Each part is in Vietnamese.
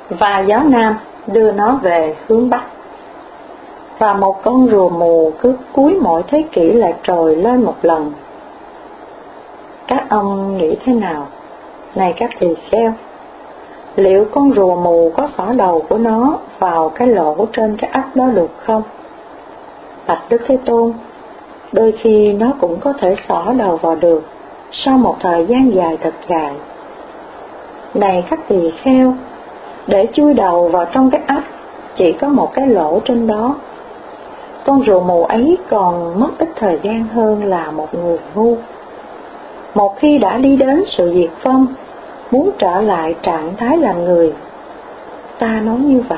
và gió nam đưa nó về hướng bắc. Và một con rùa mù cứ cuối mỗi thế kỷ lại trồi lên một lần. Các ông nghĩ thế nào, này các tỳ kheo? Liệu con rùa mù có xỏ đầu của nó vào cái lỗ trên cái ách đó được không? Bạch Đức Thế Tôn, đôi khi nó cũng có thể xỏ đầu vào được sau một thời gian dài thật dài. Này các tỳ kheo, để chui đầu vào trong cái ách chỉ có một cái lỗ trên đó. Con rùa mù ấy còn mất ít thời gian hơn là một người ngu. Một khi đã đi đến sự diệt vong, muốn trở lại trạng thái làm người, ta nói như vậy.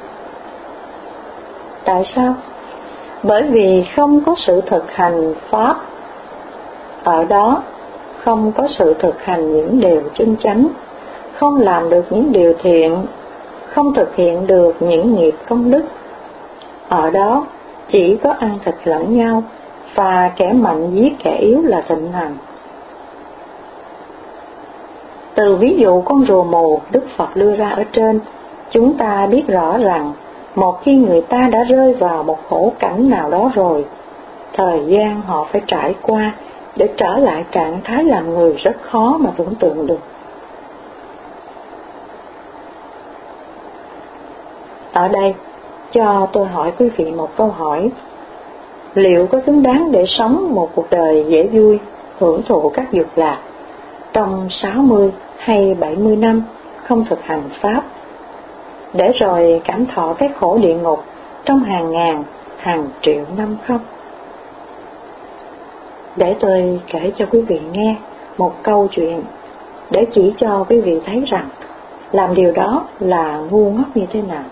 Tại sao? Bởi vì không có sự thực hành pháp. Ở đó không có sự thực hành những điều chân chánh, không làm được những điều thiện, không thực hiện được những nghiệp công đức. Ở đó chỉ có ăn thịt lẫn nhau, và kẻ mạnh giết kẻ yếu là thịnh hành. Từ ví dụ con rùa mù Đức Phật đưa ra ở trên, chúng ta biết rõ rằng một khi người ta đã rơi vào một khổ cảnh nào đó rồi, thời gian họ phải trải qua để trở lại trạng thái làm người rất khó mà tưởng tượng được. Ở đây, cho tôi hỏi quý vị một câu hỏi. Liệu có xứng đáng để sống một cuộc đời dễ vui, hưởng thụ các dục lạc trong 60 hay 70 năm không thực hành pháp, để rồi cảm thọ cái khổ địa ngục trong hàng ngàn, hàng triệu năm không? Để tôi kể cho quý vị nghe một câu chuyện để chỉ cho quý vị thấy rằng làm điều đó là ngu ngốc như thế nào.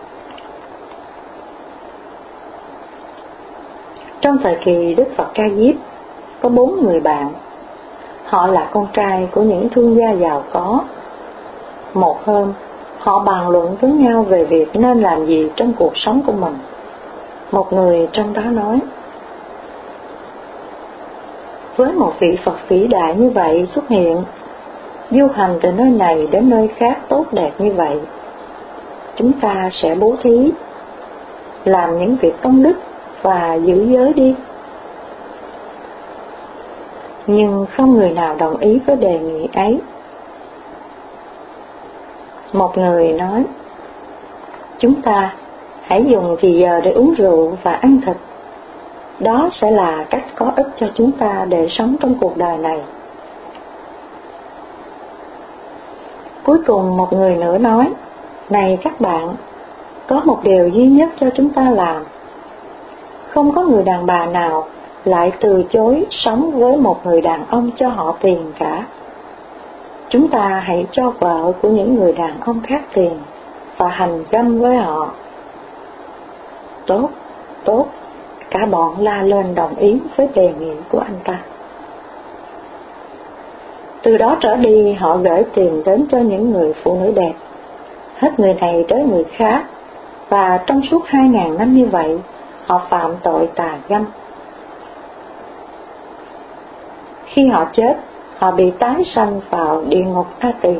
Trong thời kỳ Đức Phật Ca Diếp, có 4 người bạn. Họ là con trai của những thương gia giàu có. Một hôm, họ bàn luận với nhau về việc nên làm gì trong cuộc sống của mình. Một người trong đó nói: với một vị Phật vĩ đại như vậy xuất hiện, du hành từ nơi này đến nơi khác tốt đẹp như vậy, chúng ta sẽ bố thí, làm những việc công đức và giữ giới đi. Nhưng không người nào đồng ý với đề nghị ấy. Một người nói: chúng ta hãy dùng thì giờ để uống rượu và ăn thịt. Đó sẽ là cách có ích cho chúng ta để sống trong cuộc đời này. Cuối cùng một người nữa nói: này các bạn, có một điều duy nhất cho chúng ta làm. Không có người đàn bà nào lại từ chối sống với một người đàn ông cho họ tiền cả. Chúng ta hãy cho vợ của những người đàn ông khác tiền và hành dâm với họ. Tốt, tốt, cả bọn la lên đồng ý với đề nghị của anh ta. Từ đó trở đi họ gửi tiền đến cho những người phụ nữ đẹp, hết người này tới người khác, và trong suốt 2000 năm như vậy, họ phạm tội tà dâm. Khi họ chết, họ bị tái sanh vào địa ngục A Tỳ.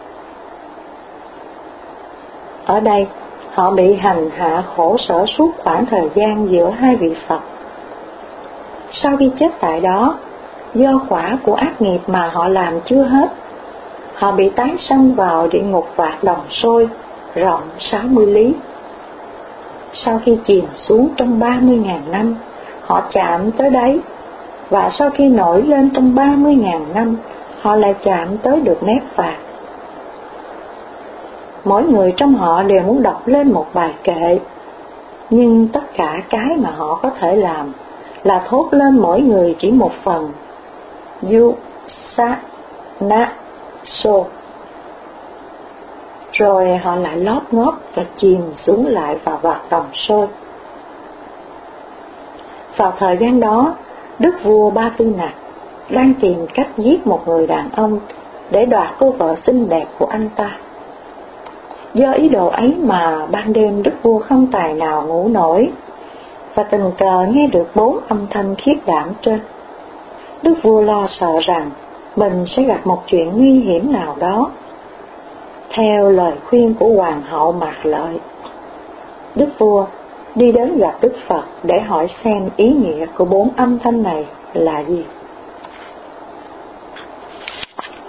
Ở đây, họ bị hành hạ khổ sở suốt khoảng thời gian giữa hai vị Phật. Sau khi chết tại đó, do quả của ác nghiệp mà họ làm chưa hết, họ bị tái sanh vào địa ngục Vạc Đồng Sôi, rộng 60 lý. Sau khi chìm xuống trong 30.000 năm, họ chạm tới đáy, và sau khi nổi lên trong 30.000 năm, họ lại chạm tới được mép Vạc. Mỗi người trong họ đều muốn đọc lên một bài kệ, nhưng tất cả cái mà họ có thể làm là thốt lên mỗi người chỉ một phần: Yu Sa Na So. Rồi họ lại lóp ngóp và chìm xuống lại vào Vạc Đồng Sôi. Vào thời gian đó, Đức vua Ba Tư Nặc đang tìm cách giết một người đàn ông để đoạt cô vợ xinh đẹp của anh ta. Do ý đồ ấy mà ban đêm Đức vua không tài nào ngủ nổi, và tình cờ nghe được 4 âm thanh khiếp đảm trên. Đức vua lo sợ rằng mình sẽ gặp một chuyện nguy hiểm nào đó. theo lời khuyên của Hoàng hậu Mạc Lợi. Đức vua đi đến gặp Đức Phật để hỏi xem ý nghĩa của 4 âm thanh này là gì.